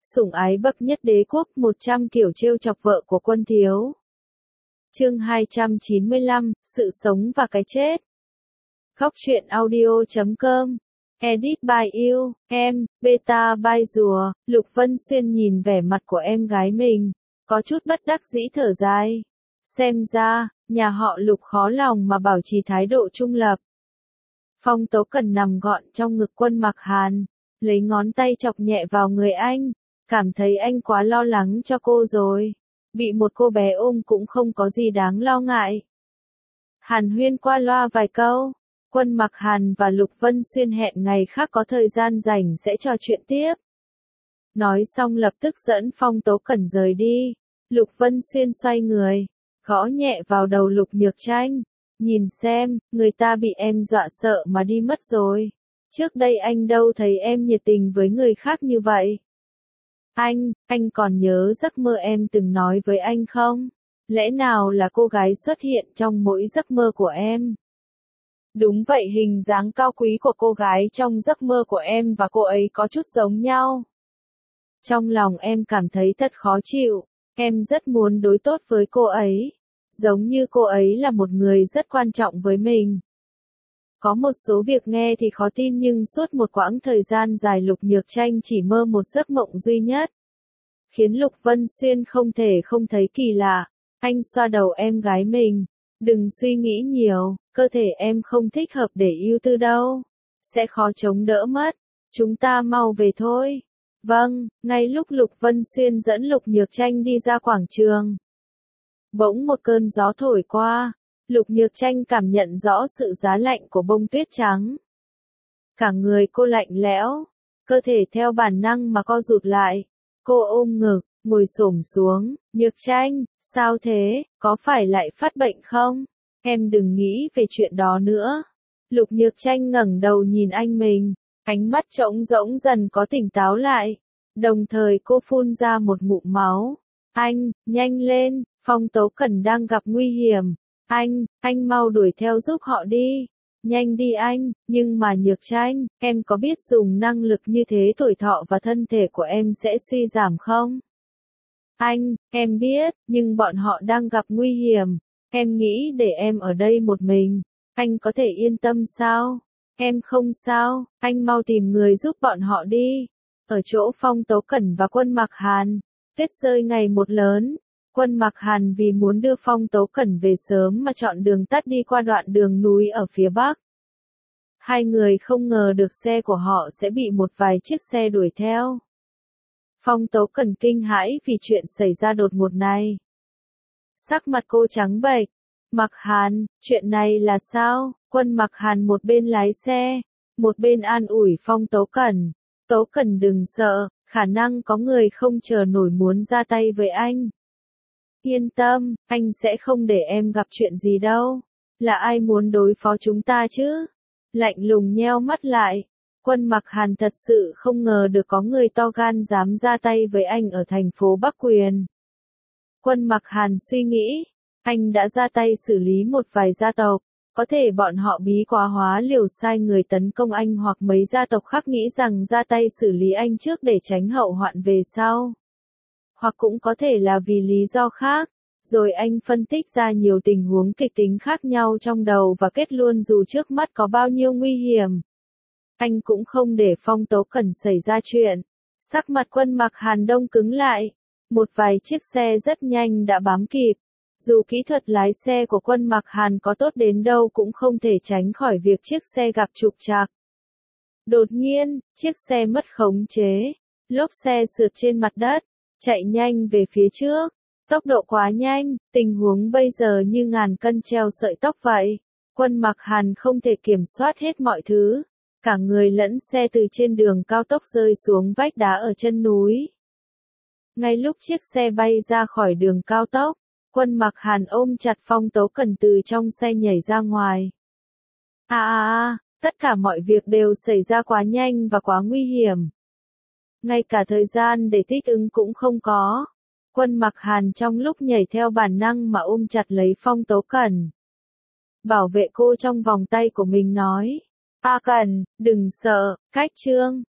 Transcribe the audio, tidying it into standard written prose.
Sủng ái bậc nhất đế quốc, 100 kiểu trêu chọc vợ của Quân Thiếu. Chương 295, sự sống và cái chết. Góc truyện audio.com. Edit by you, em, beta by rùa. Lục Vân Xuyên nhìn vẻ mặt của em gái mình, có chút bất đắc dĩ thở dài. Xem ra, nhà họ Lục khó lòng mà bảo trì thái độ trung lập. Phong Tố Cần nằm gọn trong ngực Quân Mặc Hàn, lấy ngón tay chọc nhẹ vào người anh, cảm thấy anh quá lo lắng cho cô rồi. Bị một cô bé ôm cũng không có gì đáng lo ngại. Hàn huyên qua loa vài câu, Quân Mặc Hàn và Lục Vân Xuyên hẹn ngày khác có thời gian rảnh sẽ trò chuyện tiếp. Nói xong lập tức dẫn Phong Tố Cẩn rời đi. Lục Vân Xuyên xoay người, gõ nhẹ vào đầu Lục Nhược Tranh. Nhìn xem, người ta bị em dọa sợ mà đi mất rồi. Trước đây anh đâu thấy em nhiệt tình với người khác như vậy. Anh còn nhớ giấc mơ em từng nói với anh không? Lẽ nào là cô gái xuất hiện trong mỗi giấc mơ của em? Đúng vậy, hình dáng cao quý của cô gái trong giấc mơ của em và cô ấy có chút giống nhau. Trong lòng em cảm thấy thật khó chịu, em rất muốn đối tốt với cô ấy. Giống như cô ấy là một người rất quan trọng với mình. Có một số việc nghe thì khó tin nhưng suốt một quãng thời gian dài Lục Nhược Tranh chỉ mơ một giấc mộng duy nhất. Khiến Lục Vân Xuyên không thể không thấy kỳ lạ. Anh xoa đầu em gái mình. Đừng suy nghĩ nhiều, cơ thể em không thích hợp để ưu tư đâu. Sẽ khó chống đỡ mất. Chúng ta mau về thôi. Vâng, ngay lúc Lục Vân Xuyên dẫn Lục Nhược Tranh đi ra quảng trường. Bỗng một cơn gió thổi qua. Lục Nhược Tranh cảm nhận rõ sự giá lạnh của bông tuyết trắng. Cả người cô lạnh lẽo, cơ thể theo bản năng mà co rụt lại. Cô ôm ngực, ngồi xổm xuống. Nhược Tranh, sao thế, có phải lại phát bệnh không? Em đừng nghĩ về chuyện đó nữa. Lục Nhược Tranh ngẩng đầu nhìn anh mình, ánh mắt trống rỗng dần có tỉnh táo lại. Đồng thời cô phun ra một ngụm máu. Anh, nhanh lên, Phong Tố Cẩn đang gặp nguy hiểm. Anh mau đuổi theo giúp họ đi. Nhanh đi anh, nhưng mà Nhược Tranh, em có biết dùng năng lực như thế tuổi thọ và thân thể của em sẽ suy giảm không? Em biết, nhưng bọn họ đang gặp nguy hiểm. Em nghĩ để em ở đây một mình, anh có thể yên tâm sao? Em không sao, anh mau tìm người giúp bọn họ đi. Ở chỗ Phong Tố Cẩn và Quân Mặc Hàn, tuyết rơi ngày một lớn. Quân Mặc Hàn vì muốn đưa Phong Tố Cẩn về sớm mà chọn đường tắt đi qua đoạn đường núi ở phía bắc. Hai người không ngờ được xe của họ sẽ bị một vài chiếc xe đuổi theo. Phong Tố Cẩn kinh hãi vì chuyện xảy ra đột ngột này. Sắc mặt cô trắng bệch. Mặc Hàn, chuyện này là sao? Quân Mặc Hàn một bên lái xe, một bên an ủi Phong Tố Cẩn. Tố Cẩn đừng sợ, khả năng có người không chờ nổi muốn ra tay với anh. Yên tâm, anh sẽ không để em gặp chuyện gì đâu. Là ai muốn đối phó chúng ta chứ? Lạnh lùng nheo mắt lại. Quân Mặc Hàn thật sự không ngờ được có người to gan dám ra tay với anh ở thành phố Bắc Quyền. Quân Mặc Hàn suy nghĩ, anh đã ra tay xử lý một vài gia tộc, có thể bọn họ bí quá hóa liều sai người tấn công anh hoặc mấy gia tộc khác nghĩ rằng ra tay xử lý anh trước để tránh hậu hoạn về sau. Hoặc cũng có thể là vì lý do khác, rồi anh phân tích ra nhiều tình huống kịch tính khác nhau trong đầu và kết luôn dù trước mắt có bao nhiêu nguy hiểm. Anh cũng không để Phong Tố Cẩn xảy ra chuyện. Sắc mặt Quân Mặc Hàn đông cứng lại. Một vài chiếc xe rất nhanh đã bám kịp. Dù kỹ thuật lái xe của Quân Mặc Hàn có tốt đến đâu cũng không thể tránh khỏi việc chiếc xe gặp trục trặc. Đột nhiên, chiếc xe mất khống chế. Lốp xe sượt trên mặt đất, chạy nhanh về phía trước. Tốc độ quá nhanh, tình huống bây giờ như ngàn cân treo sợi tóc vậy. Quân Mặc Hàn không thể kiểm soát hết mọi thứ. Cả người lẫn xe từ trên đường cao tốc rơi xuống vách đá ở chân núi. Ngay lúc chiếc xe bay ra khỏi đường cao tốc, Quân Mặc Hàn ôm chặt Phong Tố Cẩn từ trong xe nhảy ra ngoài. Tất cả mọi việc đều xảy ra quá nhanh và quá nguy hiểm. Ngay cả thời gian để thích ứng cũng không có. Quân Mặc Hàn trong lúc nhảy theo bản năng mà ôm chặt lấy Phong Tố Cẩn. Bảo vệ cô trong vòng tay của mình nói. Cẩn, đừng sợ, cách trương.